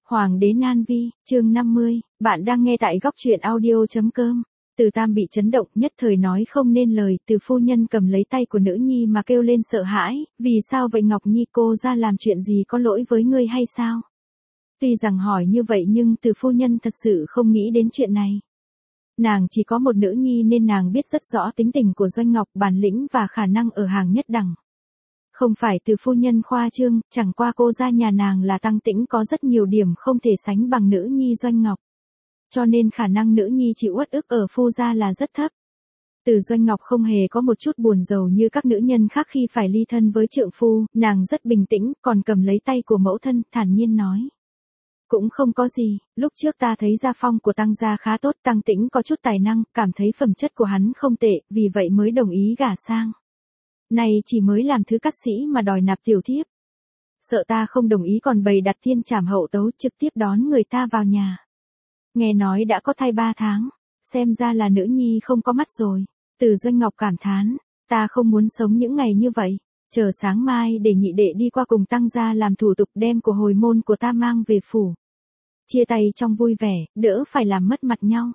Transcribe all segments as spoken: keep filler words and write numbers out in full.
Hoàng đế Nan Vi, chương năm mươi, bạn đang nghe tại góc truyện audio.com. Từ Tam bị chấn động, nhất thời nói không nên lời. Từ phu nhân cầm lấy tay của nữ nhi mà kêu lên sợ hãi, vì sao vậy Ngọc Nhi, cô ra làm chuyện gì có lỗi với ngươi hay sao? Tuy rằng hỏi như vậy nhưng từ phu nhân thật sự không nghĩ đến chuyện này. Nàng chỉ có một nữ nhi nên nàng biết rất rõ tính tình của Doanh Ngọc, bản lĩnh và khả năng ở hàng nhất đẳng. Không phải từ phu nhân khoa trương, chẳng qua cô ra nhà nàng là Tăng Tĩnh có rất nhiều điểm không thể sánh bằng nữ nhi Doanh Ngọc. Cho nên khả năng nữ nhi chịu uất ức ở phu gia là rất thấp. Từ Doanh Ngọc không hề có một chút buồn rầu như các nữ nhân khác khi phải ly thân với trượng phu, nàng rất bình tĩnh, còn cầm lấy tay của mẫu thân, thản nhiên nói. Cũng không có gì, lúc trước ta thấy gia phong của Tăng gia khá tốt, Tăng Tĩnh có chút tài năng, cảm thấy phẩm chất của hắn không tệ, vì vậy mới đồng ý gả sang. Này chỉ mới làm thứ cát sĩ mà đòi nạp tiểu thiếp. Sợ ta không đồng ý còn bày đặt thiên trảm hậu tấu trực tiếp đón người ta vào nhà. Nghe nói đã có thai ba tháng, xem ra là nữ nhi không có mắt rồi. Từ Doanh Ngọc cảm thán, ta không muốn sống những ngày như vậy, chờ sáng mai để nhị đệ đi qua cùng Tăng gia làm thủ tục đem của hồi môn của ta mang về phủ. Chia tay trong vui vẻ, đỡ phải làm mất mặt nhau.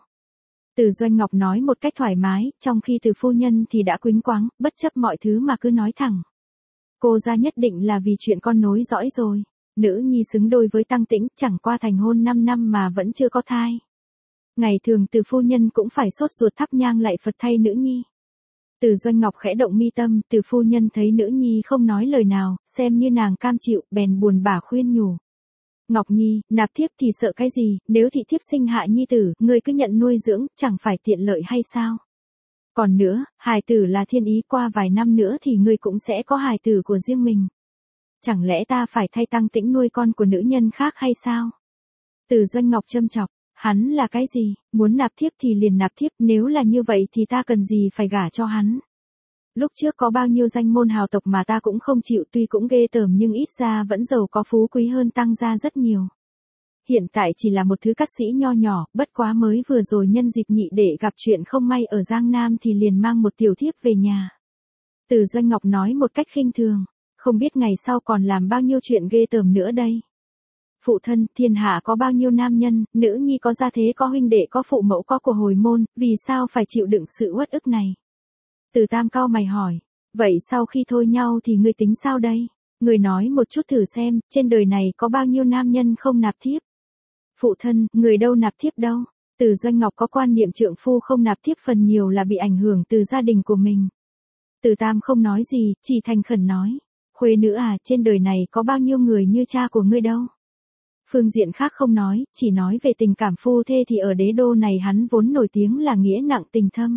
Từ Doanh Ngọc nói một cách thoải mái, trong khi từ phu nhân thì đã quýnh quáng, bất chấp mọi thứ mà cứ nói thẳng. Cô ra nhất định là vì chuyện con nối dõi rồi. Nữ nhi xứng đôi với Tăng Tĩnh, chẳng qua thành hôn năm năm mà vẫn chưa có thai. Ngày thường từ phu nhân cũng phải sốt ruột thắp nhang lạy Phật thay nữ nhi. Từ Doanh Ngọc khẽ động mi tâm, từ phu nhân thấy nữ nhi không nói lời nào, xem như nàng cam chịu, bèn buồn bã khuyên nhủ. Ngọc Nhi, nạp thiếp thì sợ cái gì, nếu thị thiếp sinh hạ nhi tử, ngươi cứ nhận nuôi dưỡng, chẳng phải tiện lợi hay sao? Còn nữa, hài tử là thiên ý, qua vài năm nữa thì ngươi cũng sẽ có hài tử của riêng mình. Chẳng lẽ ta phải thay Tăng Tĩnh nuôi con của nữ nhân khác hay sao? Từ Doanh Ngọc châm chọc, hắn là cái gì, muốn nạp thiếp thì liền nạp thiếp, nếu là như vậy thì ta cần gì phải gả cho hắn? Lúc trước có bao nhiêu danh môn hào tộc mà ta cũng không chịu, tuy cũng ghê tởm nhưng ít ra vẫn giàu có phú quý hơn Tăng gia rất nhiều. Hiện tại chỉ là một thứ cát sĩ nho nhỏ, bất quá mới vừa rồi nhân dịp nhị đệ gặp chuyện không may ở Giang Nam thì liền mang một tiểu thiếp về nhà. Từ Doanh Ngọc nói một cách khinh thường, không biết ngày sau còn làm bao nhiêu chuyện ghê tởm nữa đây. Phụ thân, thiên hạ có bao nhiêu nam nhân, nữ nhi có gia thế, có huynh đệ, có phụ mẫu, có của hồi môn, vì sao phải chịu đựng sự uất ức này? Từ Tam cau mày hỏi, vậy sau khi thôi nhau thì ngươi tính sao đây? Ngươi nói một chút thử xem, trên đời này có bao nhiêu nam nhân không nạp thiếp? Phụ thân, người đâu nạp thiếp đâu? Từ Doanh Ngọc có quan niệm trượng phu không nạp thiếp phần nhiều là bị ảnh hưởng từ gia đình của mình. Từ Tam không nói gì, chỉ thành khẩn nói, khuê nữ à, trên đời này có bao nhiêu người như cha của ngươi đâu? Phương diện khác không nói, chỉ nói về tình cảm phu thê thì ở đế đô này hắn vốn nổi tiếng là nghĩa nặng tình thâm.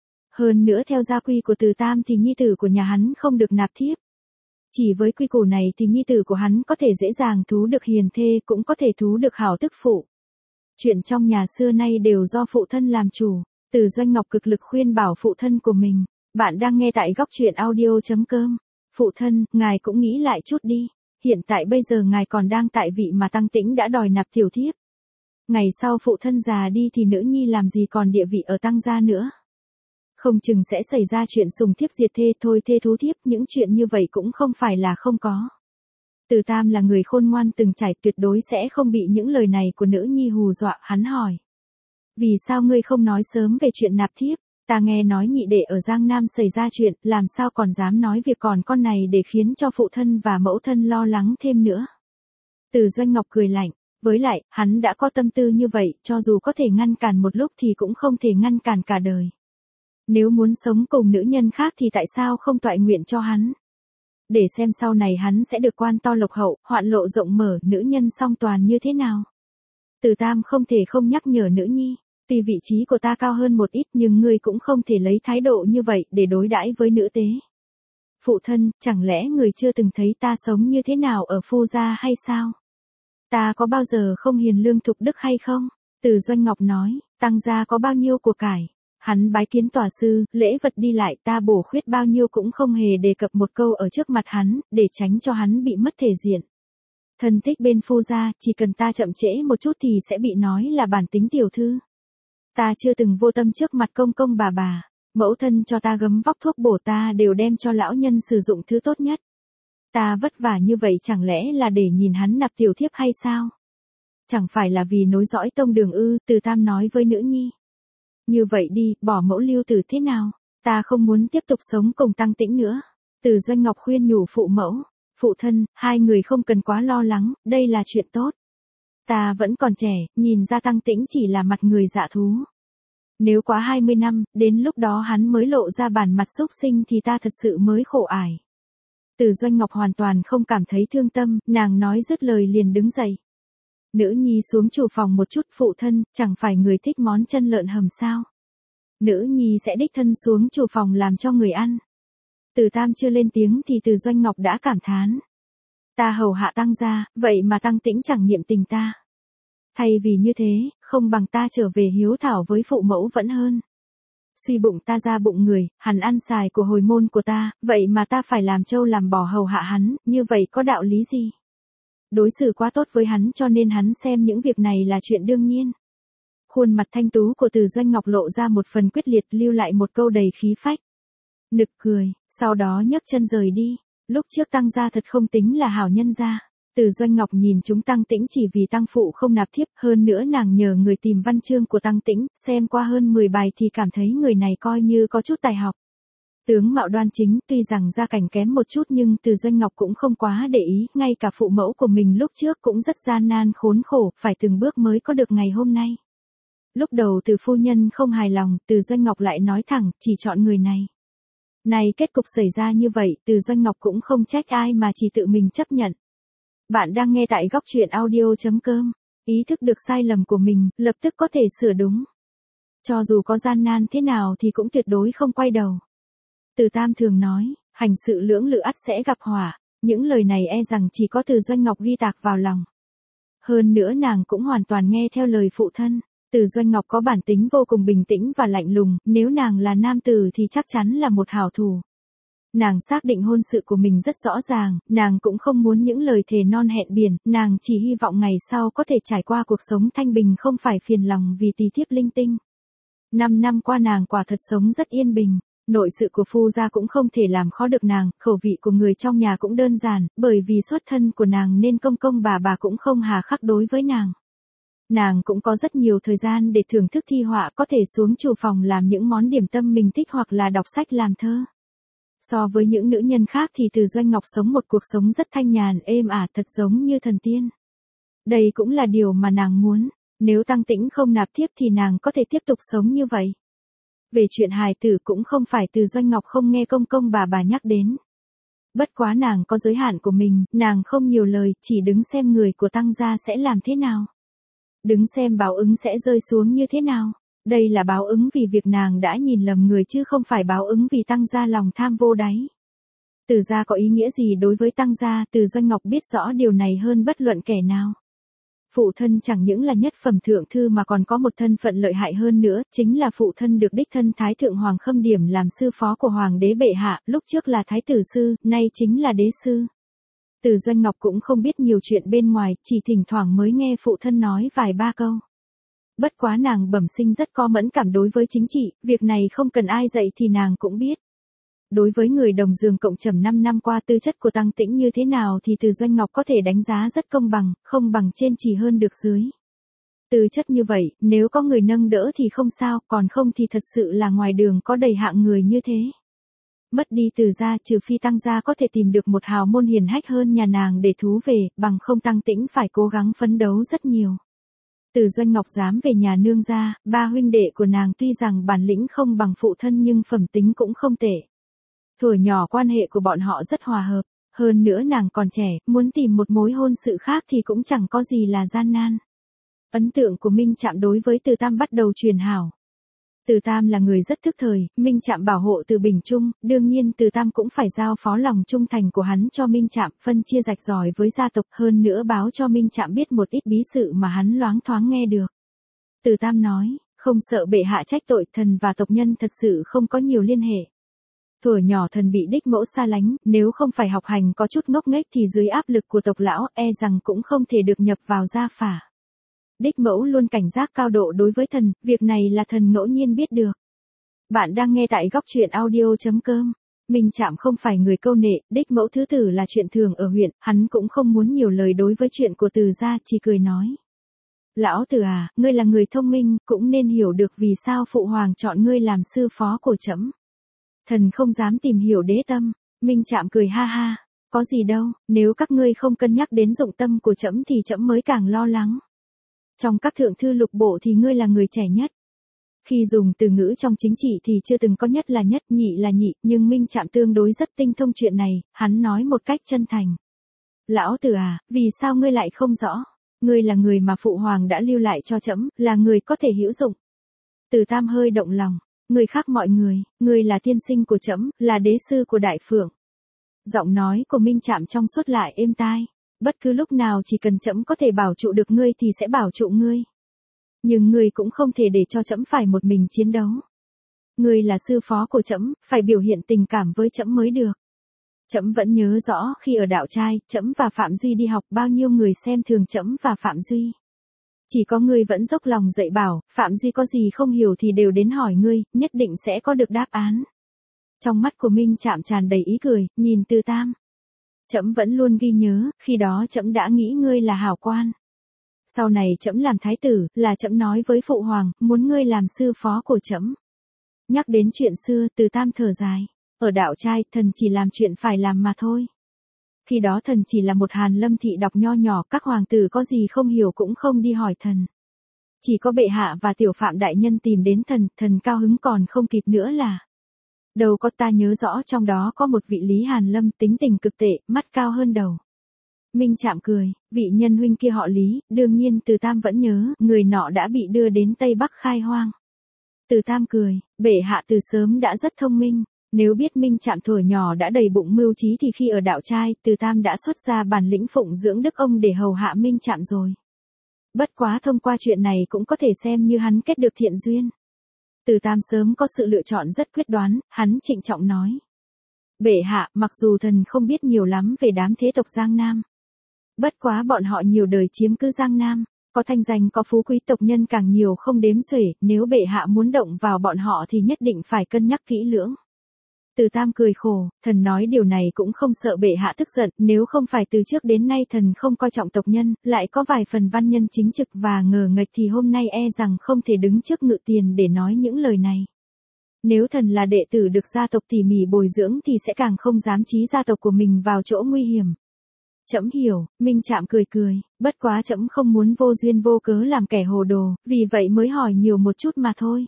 Hơn nữa theo gia quy của Từ Tam thì nhi tử của nhà hắn không được nạp thiếp. Chỉ với quy củ này thì nhi tử của hắn có thể dễ dàng thú được hiền thê, cũng có thể thú được hảo tức phụ. Chuyện trong nhà xưa nay đều do phụ thân làm chủ. Từ Doanh Ngọc cực lực khuyên bảo phụ thân của mình. Bạn đang nghe tại góc truyện audio.com. Phụ thân, ngài cũng nghĩ lại chút đi. Hiện tại bây giờ ngài còn đang tại vị mà Tăng Tĩnh đã đòi nạp tiểu thiếp. Ngày sau phụ thân già đi thì nữ nhi làm gì còn địa vị ở Tăng gia nữa. Không chừng sẽ xảy ra chuyện sùng thiếp diệt thê, thôi thê thú thiếp, những chuyện như vậy cũng không phải là không có. Từ Tam là người khôn ngoan từng trải, tuyệt đối sẽ không bị những lời này của nữ nhi hù dọa. Hắn hỏi, vì sao ngươi không nói sớm về chuyện nạp thiếp? Ta nghe nói nhị đệ ở Giang Nam xảy ra chuyện, làm sao còn dám nói việc còn con này để khiến cho phụ thân và mẫu thân lo lắng thêm nữa. Từ Doanh Ngọc cười lạnh, với lại, hắn đã có tâm tư như vậy, cho dù có thể ngăn cản một lúc thì cũng không thể ngăn cản cả đời. Nếu muốn sống cùng nữ nhân khác thì tại sao không toại nguyện cho hắn? Để xem sau này hắn sẽ được quan to lộc hậu, hoạn lộ rộng mở, nữ nhân song toàn như thế nào. Từ Tam không thể không nhắc nhở nữ nhi, tuy vị trí của ta cao hơn một ít nhưng ngươi cũng không thể lấy thái độ như vậy để đối đãi với nữ tế. Phụ thân, chẳng lẽ người chưa từng thấy ta sống như thế nào ở phu gia hay sao? Ta có bao giờ không hiền lương thục đức hay không? Từ Doanh Ngọc nói, Tăng gia có bao nhiêu của cải? Hắn bái kiến tòa sư, lễ vật đi lại, ta bổ khuyết bao nhiêu cũng không hề đề cập một câu ở trước mặt hắn, để tránh cho hắn bị mất thể diện. Thân thích bên phu gia, chỉ cần ta chậm trễ một chút thì sẽ bị nói là bản tính tiểu thư. Ta chưa từng vô tâm trước mặt công công bà bà, mẫu thân cho ta gấm vóc thuốc bổ ta đều đem cho lão nhân sử dụng thứ tốt nhất. Ta vất vả như vậy chẳng lẽ là để nhìn hắn nạp tiểu thiếp hay sao? Chẳng phải là vì nối dõi tông đường ư, Từ Tam nói với nữ nhi. Như vậy đi, bỏ mẫu Lưu Tử thế nào? Ta không muốn tiếp tục sống cùng Tăng Tĩnh nữa. Từ Doanh Ngọc khuyên nhủ phụ mẫu. Phụ thân, hai người không cần quá lo lắng, đây là chuyện tốt. Ta vẫn còn trẻ, nhìn ra Tăng Tĩnh chỉ là mặt người dạ thú. Nếu quá hai mươi năm, đến lúc đó hắn mới lộ ra bản mặt xúc sinh thì ta thật sự mới khổ ải. Từ Doanh Ngọc hoàn toàn không cảm thấy thương tâm, nàng nói dứt lời liền đứng dậy. Nữ nhi xuống chủ phòng một chút, phụ thân, chẳng phải người thích món chân lợn hầm sao? Nữ nhi sẽ đích thân xuống chủ phòng làm cho người ăn. Từ Tam chưa lên tiếng thì Từ Doanh Ngọc đã cảm thán. Ta hầu hạ Tăng gia, vậy mà Tăng Tĩnh chẳng niệm tình ta. Thay vì như thế, không bằng ta trở về hiếu thảo với phụ mẫu vẫn hơn. Suy bụng ta ra bụng người, hắn ăn xài của hồi môn của ta, vậy mà ta phải làm trâu làm bò hầu hạ hắn, như vậy có đạo lý gì? Đối xử quá tốt với hắn cho nên hắn xem những việc này là chuyện đương nhiên. Khuôn mặt thanh tú của Từ Doanh Ngọc lộ ra một phần quyết liệt, lưu lại một câu đầy khí phách. Nực cười, sau đó nhấc chân rời đi. Lúc trước Tăng gia thật không tính là hảo nhân gia. Từ Doanh Ngọc nhìn chúng Tăng Tĩnh chỉ vì Tăng phụ không nạp thiếp, hơn nữa nàng nhờ người tìm văn chương của Tăng Tĩnh, xem qua hơn mười bài thì cảm thấy người này coi như có chút tài học. Tướng mạo đoan chính, tuy rằng gia cảnh kém một chút nhưng Từ Doanh Ngọc cũng không quá để ý, ngay cả phụ mẫu của mình lúc trước cũng rất gian nan khốn khổ, phải từng bước mới có được ngày hôm nay. Lúc đầu Từ phu nhân không hài lòng, Từ Doanh Ngọc lại nói thẳng, chỉ chọn người này. Này kết cục xảy ra như vậy, Từ Doanh Ngọc cũng không trách ai mà chỉ tự mình chấp nhận. Bạn đang nghe tại góc truyện audio chấm com. Ý thức được sai lầm của mình, lập tức có thể sửa đúng. Cho dù có gian nan thế nào thì cũng tuyệt đối không quay đầu. Từ Tam thường nói, hành sự lưỡng lự ắt sẽ gặp hỏa. Những lời này e rằng chỉ có Từ Doanh Ngọc ghi tạc vào lòng. Hơn nữa nàng cũng hoàn toàn nghe theo lời phụ thân. Từ Doanh Ngọc có bản tính vô cùng bình tĩnh và lạnh lùng, nếu nàng là nam tử thì chắc chắn là một hảo thủ. Nàng xác định hôn sự của mình rất rõ ràng, nàng cũng không muốn những lời thề non hẹn biển, nàng chỉ hy vọng ngày sau có thể trải qua cuộc sống thanh bình không phải phiền lòng vì tỳ thiếp linh tinh. Năm năm qua nàng quả thật sống rất yên bình, nội sự của phu gia cũng không thể làm khó được nàng, khẩu vị của người trong nhà cũng đơn giản, bởi vì xuất thân của nàng nên công công bà bà cũng không hà khắc đối với nàng. Nàng cũng có rất nhiều thời gian để thưởng thức thi họa, có thể xuống chủ phòng làm những món điểm tâm mình thích hoặc là đọc sách làm thơ. So với những nữ nhân khác thì Từ Doanh Ngọc sống một cuộc sống rất thanh nhàn, êm ả, thật giống như thần tiên. Đây cũng là điều mà nàng muốn, nếu Tăng Tĩnh không nạp thiếp thì nàng có thể tiếp tục sống như vậy. Về chuyện hài tử cũng không phải Từ Doanh Ngọc không nghe công công bà bà nhắc đến. Bất quá nàng có giới hạn của mình, nàng không nhiều lời, chỉ đứng xem người của Tăng gia sẽ làm thế nào. Đứng xem báo ứng sẽ rơi xuống như thế nào. Đây là báo ứng vì việc nàng đã nhìn lầm người chứ không phải báo ứng vì Tăng gia lòng tham vô đáy. Từ gia có ý nghĩa gì đối với Tăng gia, Từ Doanh Ngọc biết rõ điều này hơn bất luận kẻ nào. Phụ thân chẳng những là nhất phẩm thượng thư mà còn có một thân phận lợi hại hơn nữa, chính là phụ thân được đích thân Thái Thượng Hoàng Khâm điểm làm sư phó của Hoàng đế bệ hạ, lúc trước là Thái tử sư, nay chính là đế sư. Từ Doanh Ngọc cũng không biết nhiều chuyện bên ngoài, chỉ thỉnh thoảng mới nghe phụ thân nói vài ba câu. Bất quá nàng bẩm sinh rất có mẫn cảm đối với chính trị, việc này không cần ai dạy thì nàng cũng biết. Đối với người đồng giường cộng trầm năm năm qua tư chất của Tăng Tĩnh như thế nào thì Từ Doanh Ngọc có thể đánh giá rất công bằng, không bằng trên chỉ hơn được dưới. Tư chất như vậy, nếu có người nâng đỡ thì không sao, còn không thì thật sự là ngoài đường có đầy hạng người như thế. Mất đi Từ gia, trừ phi Tăng gia có thể tìm được một hào môn hiền hách hơn nhà nàng để thú về, bằng không Tăng Tĩnh phải cố gắng phấn đấu rất nhiều. Từ Doanh Ngọc dám về nhà nương gia, ba huynh đệ của nàng tuy rằng bản lĩnh không bằng phụ thân nhưng phẩm tính cũng không tệ. Thuở nhỏ quan hệ của bọn họ rất hòa hợp, hơn nữa nàng còn trẻ, muốn tìm một mối hôn sự khác thì cũng chẳng có gì là gian nan. Ấn tượng của Minh Trạm đối với Từ Tam bắt đầu truyền hảo. Từ Tam là người rất thức thời, Minh Trạm bảo hộ Từ Bình Trung, đương nhiên Từ Tam cũng phải giao phó lòng trung thành của hắn cho Minh Trạm, phân chia rạch ròi với gia tộc, hơn nữa báo cho Minh Trạm biết một ít bí sự mà hắn loáng thoáng nghe được. Từ Tam nói, không sợ bệ hạ trách tội, thần và tộc nhân thật sự không có nhiều liên hệ. Thuở nhỏ thần bị đích mẫu xa lánh, nếu không phải học hành có chút ngốc nghếch thì dưới áp lực của tộc lão e rằng cũng không thể được nhập vào gia phả. Đích mẫu luôn cảnh giác cao độ đối với thần, việc này là thần ngẫu nhiên biết được. Bạn đang nghe tại góc truyện audio chấm com. Minh Trạm không phải người câu nệ, đích mẫu thứ tử là chuyện thường ở huyện, hắn cũng không muốn nhiều lời đối với chuyện của Từ gia, chỉ cười nói. Lão tử à, ngươi là người thông minh, cũng nên hiểu được vì sao phụ hoàng chọn ngươi làm sư phó của trẫm. Thần không dám tìm hiểu đế tâm. Minh Trạm cười ha ha, có gì đâu, nếu các ngươi không cân nhắc đến dụng tâm của trẫm thì trẫm mới càng lo lắng. Trong các thượng thư lục bộ thì ngươi là người trẻ nhất. Khi dùng từ ngữ trong chính trị thì chưa từng có nhất là nhất, nhị là nhị, nhưng Minh Trạm tương đối rất tinh thông chuyện này, hắn nói một cách chân thành. Lão tử à, vì sao ngươi lại không rõ? Ngươi là người mà phụ hoàng đã lưu lại cho trẫm, là người có thể hữu dụng. Từ Tam hơi động lòng, người khác mọi người, ngươi là tiên sinh của trẫm, là đế sư của Đại Phượng. Giọng nói của Minh Trạm trong suốt lại êm tai, bất cứ lúc nào chỉ cần trẫm có thể bảo trụ được ngươi thì sẽ bảo trụ ngươi. Nhưng ngươi cũng không thể để cho trẫm phải một mình chiến đấu. Ngươi là sư phó của trẫm, phải biểu hiện tình cảm với trẫm mới được. Trẫm vẫn nhớ rõ khi ở Đạo Trai, trẫm và Phạm Duy đi học bao nhiêu người xem thường trẫm và Phạm Duy. Chỉ có ngươi vẫn dốc lòng dạy bảo, Phạm Duy có gì không hiểu thì đều đến hỏi ngươi, nhất định sẽ có được đáp án. Trong mắt của Minh Trạm tràn đầy ý cười, nhìn Từ Tam. Trẫm vẫn luôn ghi nhớ, khi đó trẫm đã nghĩ ngươi là hảo quan. Sau này trẫm làm thái tử, là trẫm nói với phụ hoàng, muốn ngươi làm sư phó của trẫm. Nhắc đến chuyện xưa, Từ Tam thở dài. Ở Đạo Trai, thần chỉ làm chuyện phải làm mà thôi. Khi đó thần chỉ là một Hàn Lâm thị đọc nho nhỏ, các hoàng tử có gì không hiểu cũng không đi hỏi thần. Chỉ có bệ hạ và tiểu Phạm đại nhân tìm đến thần, thần cao hứng còn không kịp nữa là. Đầu có ta nhớ rõ trong đó có một vị Lý Hàn Lâm tính tình cực tệ, mắt cao hơn đầu. Minh Trạm cười, vị nhân huynh kia họ Lý, đương nhiên Từ Tam vẫn nhớ, người nọ đã bị đưa đến Tây Bắc khai hoang. Từ Tam cười, bệ hạ từ sớm đã rất thông minh, nếu biết Minh Trạm thuở nhỏ đã đầy bụng mưu trí thì khi ở Đạo Trai, Từ Tam đã xuất ra bản lĩnh phụng dưỡng đức ông để hầu hạ Minh Trạm rồi. Bất quá thông qua chuyện này cũng có thể xem như hắn kết được thiện duyên. Từ Tam sớm có sự lựa chọn rất quyết đoán, hắn trịnh trọng nói. Bệ hạ, mặc dù thần không biết nhiều lắm về đám thế tộc Giang Nam. Bất quá bọn họ nhiều đời chiếm cứ Giang Nam, có thanh danh có phú quý tộc nhân càng nhiều không đếm xuể, nếu bệ hạ muốn động vào bọn họ thì nhất định phải cân nhắc kỹ lưỡng. Từ Tam cười khổ, thần nói điều này cũng không sợ bệ hạ tức giận, nếu không phải từ trước đến nay thần không coi trọng tộc nhân, lại có vài phần văn nhân chính trực và ngờ nghệch thì hôm nay e rằng không thể đứng trước ngự tiền để nói những lời này. Nếu thần là đệ tử được gia tộc tỉ mỉ bồi dưỡng thì sẽ càng không dám chí gia tộc của mình vào chỗ nguy hiểm. Trẫm hiểu, Minh Trạm cười cười, bất quá trẫm không muốn vô duyên vô cớ làm kẻ hồ đồ, vì vậy mới hỏi nhiều một chút mà thôi.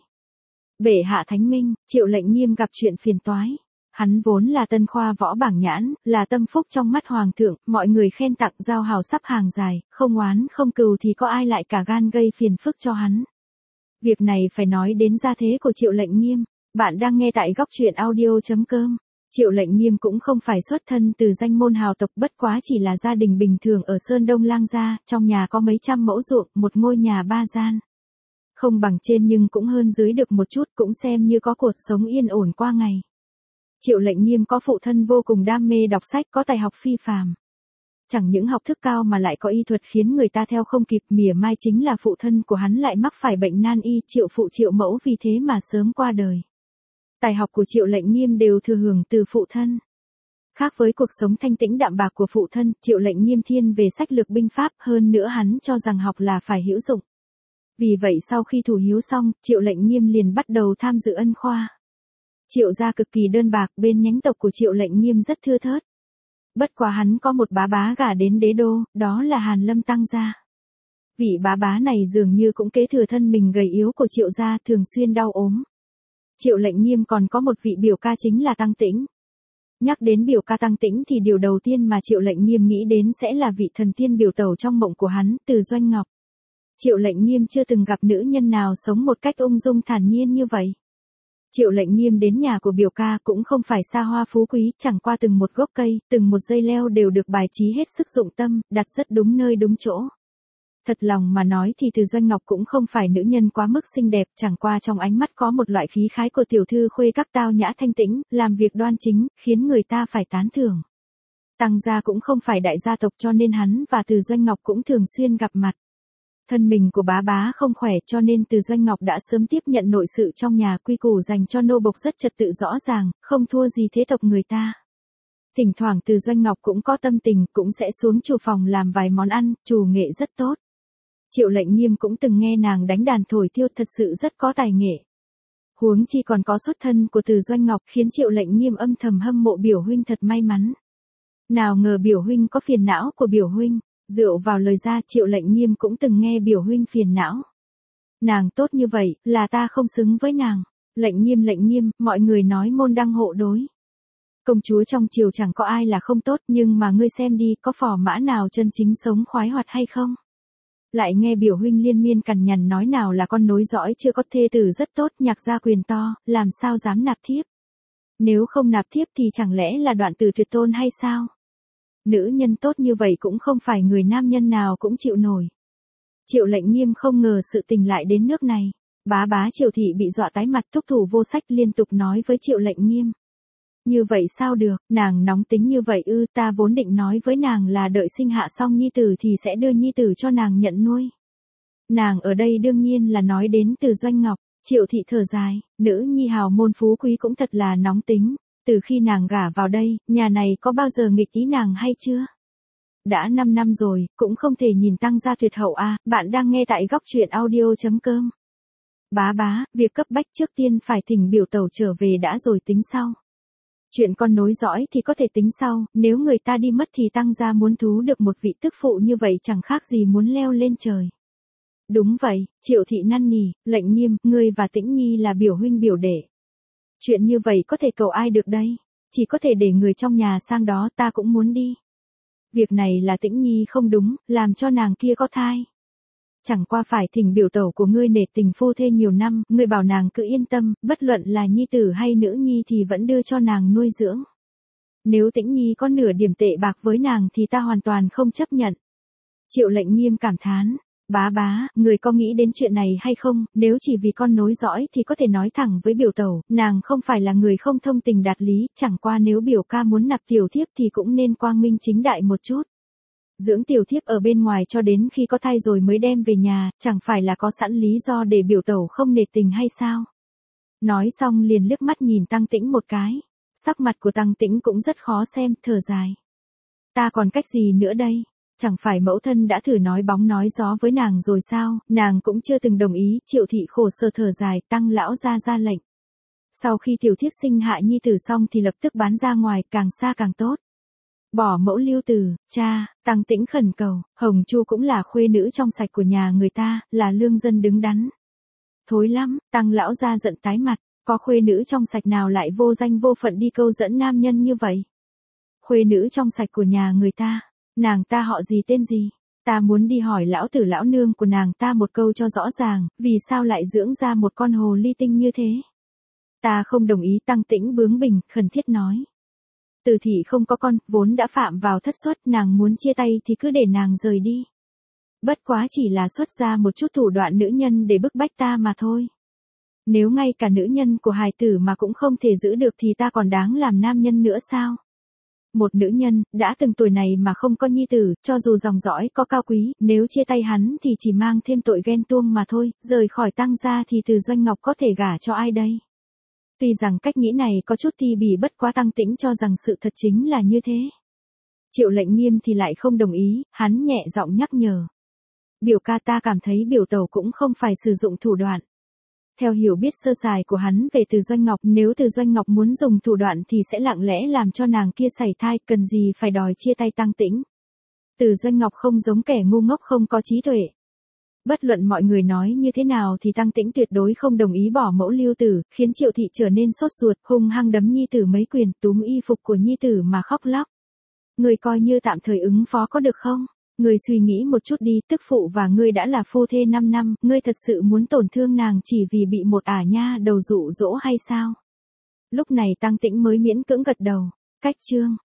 Bệ hạ thánh minh, Triệu Lệnh Nghiêm gặp chuyện phiền toái. Hắn vốn là tân khoa võ bảng nhãn, là tâm phúc trong mắt hoàng thượng, mọi người khen tặng giao hào sắp hàng dài, không oán không cừu thì có ai lại cả gan gây phiền phức cho hắn. Việc này phải nói đến gia thế của Triệu Lệnh Nghiêm. Bạn đang nghe tại góc truyện audio chấm com. Triệu Lệnh Nghiêm cũng không phải xuất thân từ danh môn hào tộc, bất quá chỉ là gia đình bình thường ở Sơn Đông Lang gia, trong nhà có mấy trăm mẫu ruộng, một ngôi nhà ba gian. Không bằng trên nhưng cũng hơn dưới được một chút, cũng xem như có cuộc sống yên ổn qua ngày. Triệu Lệnh Nghiêm có phụ thân vô cùng đam mê đọc sách, có tài học phi phàm. Chẳng những học thức cao mà lại có y thuật khiến người ta theo không kịp, mỉa mai chính là phụ thân của hắn lại mắc phải bệnh nan y, Triệu phụ Triệu mẫu vì thế mà sớm qua đời. Tài học của Triệu Lệnh Nghiêm đều thừa hưởng từ phụ thân. Khác với cuộc sống thanh tĩnh đạm bạc của phụ thân, Triệu Lệnh Nghiêm thiên về sách lược binh pháp, hơn nữa hắn cho rằng học là phải hữu dụng. Vì vậy sau khi thủ hiếu xong, Triệu Lệnh Nghiêm liền bắt đầu tham dự ân khoa. Triệu gia cực kỳ đơn bạc, bên nhánh tộc của Triệu Lệnh Nghiêm rất thưa thớt. Bất quá hắn có một bá bá gả đến đế đô, đó là Hàn Lâm Tăng gia. Vị bá bá này dường như cũng kế thừa thân mình gầy yếu của Triệu gia, thường xuyên đau ốm. Triệu Lệnh Nghiêm còn có một vị biểu ca chính là Tăng Tĩnh. Nhắc đến biểu ca Tăng Tĩnh thì điều đầu tiên mà Triệu Lệnh Nghiêm nghĩ đến sẽ là vị thần tiên biểu tẩu trong mộng của hắn, Từ Doanh Ngọc. Triệu Lệnh Nghiêm chưa từng gặp nữ nhân nào sống một cách ung dung thản nhiên như vậy. Triệu Lệnh Nghiêm đến nhà của biểu ca cũng không phải xa hoa phú quý, chẳng qua từng một gốc cây, từng một dây leo đều được bài trí hết sức dụng tâm, đặt rất đúng nơi đúng chỗ. Thật lòng mà nói thì Từ Doanh Ngọc cũng không phải nữ nhân quá mức xinh đẹp, chẳng qua trong ánh mắt có một loại khí khái của tiểu thư khuê các tao nhã thanh tĩnh, làm việc đoan chính, khiến người ta phải tán thưởng. Tăng gia cũng không phải đại gia tộc cho nên hắn và Từ Doanh Ngọc cũng thường xuyên gặp mặt. Thân mình của bá bá không khỏe cho nên Từ Doanh Ngọc đã sớm tiếp nhận nội sự trong nhà, quy củ dành cho nô bộc rất trật tự rõ ràng, không thua gì thế tộc người ta. Thỉnh thoảng Từ Doanh Ngọc cũng có tâm tình, cũng sẽ xuống chủ phòng làm vài món ăn, chủ nghệ rất tốt. Triệu Lệnh Nghiêm cũng từng nghe nàng đánh đàn thổi tiêu, thật sự rất có tài nghệ. Huống chi còn có xuất thân của Từ Doanh Ngọc, khiến Triệu Lệnh Nghiêm âm thầm hâm mộ biểu huynh thật may mắn. Nào ngờ biểu huynh có phiền não của biểu huynh, dựa vào lời ra Triệu Lệnh Nghiêm cũng từng nghe biểu huynh phiền não. Nàng tốt như vậy, là ta không xứng với nàng. Lệnh Nghiêm Lệnh Nghiêm, mọi người nói môn đăng hộ đối. Công chúa trong triều chẳng có ai là không tốt, nhưng mà ngươi xem đi, có phò mã nào chân chính sống khoái hoạt hay không? Lại nghe biểu huynh liên miên cằn nhằn nói nào là con nối dõi chưa có thê tử rất tốt, nhạc gia quyền to, làm sao dám nạp thiếp? Nếu không nạp thiếp thì chẳng lẽ là đoạn tử tuyệt tôn hay sao? Nữ nhân tốt như vậy cũng không phải người nam nhân nào cũng chịu nổi. Triệu Lệnh Nghiêm không ngờ sự tình lại đến nước này. Bá bá Triệu thị bị dọa tái mặt, thúc thủ vô sách liên tục nói với Triệu Lệnh Nghiêm. Như vậy sao được, nàng nóng tính như vậy ư, ta vốn định nói với nàng là đợi sinh hạ xong nhi tử thì sẽ đưa nhi tử cho nàng nhận nuôi. Nàng ở đây đương nhiên là nói đến Từ Doanh Ngọc. Triệu thị thở dài, nữ nhi hào môn phú quý cũng thật là nóng tính. Từ khi nàng gả vào đây, nhà này có bao giờ nghịch ý nàng hay chưa? Đã năm năm rồi, cũng không thể nhìn tăng gia tuyệt hậu à, bạn đang nghe tại góc truyện audio.com. Bá bá, việc cấp bách trước tiên phải thỉnh biểu tẩu trở về đã rồi tính sau. Chuyện con nối dõi thì có thể tính sau, nếu người ta đi mất thì tăng gia muốn thú được một vị tức phụ như vậy chẳng khác gì muốn leo lên trời. Đúng vậy, Triệu thị năn nỉ, Lệnh Nghiêm, ngươi và Tĩnh Nhi là biểu huynh biểu đệ. Chuyện như vậy có thể cầu ai được đây, chỉ có thể để người trong nhà sang đó, ta cũng muốn đi. Việc này là Tĩnh Nhi không đúng, làm cho nàng kia có thai. Chẳng qua phải thỉnh biểu tẩu của ngươi nể tình phu thê nhiều năm, ngươi bảo nàng cứ yên tâm, bất luận là nhi tử hay nữ nhi thì vẫn đưa cho nàng nuôi dưỡng. Nếu Tĩnh Nhi có nửa điểm tệ bạc với nàng thì ta hoàn toàn không chấp nhận. Triệu Lệnh Nghiêm cảm thán, bá bá, người có nghĩ đến chuyện này hay không, nếu chỉ vì con nối dõi thì có thể nói thẳng với biểu tẩu, nàng không phải là người không thông tình đạt lý, chẳng qua nếu biểu ca muốn nạp tiểu thiếp thì cũng nên quang minh chính đại một chút. Dưỡng tiểu thiếp ở bên ngoài cho đến khi có thai rồi mới đem về nhà, chẳng phải là có sẵn lý do để biểu tẩu không nể tình hay sao? Nói xong liền liếc mắt nhìn Tăng Tĩnh một cái. Sắc mặt của Tăng Tĩnh cũng rất khó xem, thở dài. Ta còn cách gì nữa đây? Chẳng phải mẫu thân đã thử nói bóng nói gió với nàng rồi sao, nàng cũng chưa từng đồng ý, Triệu thị khổ sở thở dài, Tăng lão ra ra lệnh. Sau khi tiểu thiếp sinh hạ nhi tử xong thì lập tức bán ra ngoài, càng xa càng tốt. Bỏ mẫu lưu tử, cha, Tăng Tĩnh khẩn cầu, Hồng Chu cũng là khuê nữ trong sạch của nhà người ta, là lương dân đứng đắn. Thối lắm, Tăng lão ra giận tái mặt, có khuê nữ trong sạch nào lại vô danh vô phận đi câu dẫn nam nhân như vậy? Khuê nữ trong sạch của nhà người ta, nàng ta họ gì tên gì? Ta muốn đi hỏi lão tử lão nương của nàng ta một câu cho rõ ràng, vì sao lại dưỡng ra một con hồ ly tinh như thế? Ta không đồng ý, Tăng Tĩnh bướng bỉnh, khẩn thiết nói. Từ thị không có con, vốn đã phạm vào thất suất, nàng muốn chia tay thì cứ để nàng rời đi. Bất quá chỉ là xuất ra một chút thủ đoạn nữ nhân để bức bách ta mà thôi. Nếu ngay cả nữ nhân của hài tử mà cũng không thể giữ được thì ta còn đáng làm nam nhân nữa sao? Một nữ nhân, đã từng tuổi này mà không có nhi tử, cho dù dòng dõi có cao quý, nếu chia tay hắn thì chỉ mang thêm tội ghen tuông mà thôi, rời khỏi Tăng gia thì Từ Doanh Ngọc có thể gả cho ai đây? Tuy rằng cách nghĩ này có chút ti bỉ, bất quá Tăng Tĩnh cho rằng sự thật chính là như thế. Triệu Lệnh Nghiêm thì lại không đồng ý, hắn nhẹ giọng nhắc nhở. Biểu ca, ta cảm thấy biểu tẩu cũng không phải sử dụng thủ đoạn. Theo hiểu biết sơ sài của hắn về Từ Doanh Ngọc, nếu Từ Doanh Ngọc muốn dùng thủ đoạn thì sẽ lặng lẽ làm cho nàng kia sảy thai, cần gì phải đòi chia tay Tăng Tĩnh. Từ Doanh Ngọc không giống kẻ ngu ngốc không có trí tuệ. Bất luận mọi người nói như thế nào thì Tăng Tĩnh tuyệt đối không đồng ý bỏ mẫu lưu tử, khiến Triệu thị trở nên sốt ruột, hung hăng đấm nhi tử mấy quyền, túm y phục của nhi tử mà khóc lóc. Người coi như tạm thời ứng phó có được không? Ngươi suy nghĩ một chút đi, tức phụ và ngươi đã là phu thê năm năm, ngươi thật sự muốn tổn thương nàng chỉ vì bị một ả nha đầu dụ dỗ hay sao? Lúc này Tăng Tĩnh mới miễn cưỡng gật đầu. Cách chương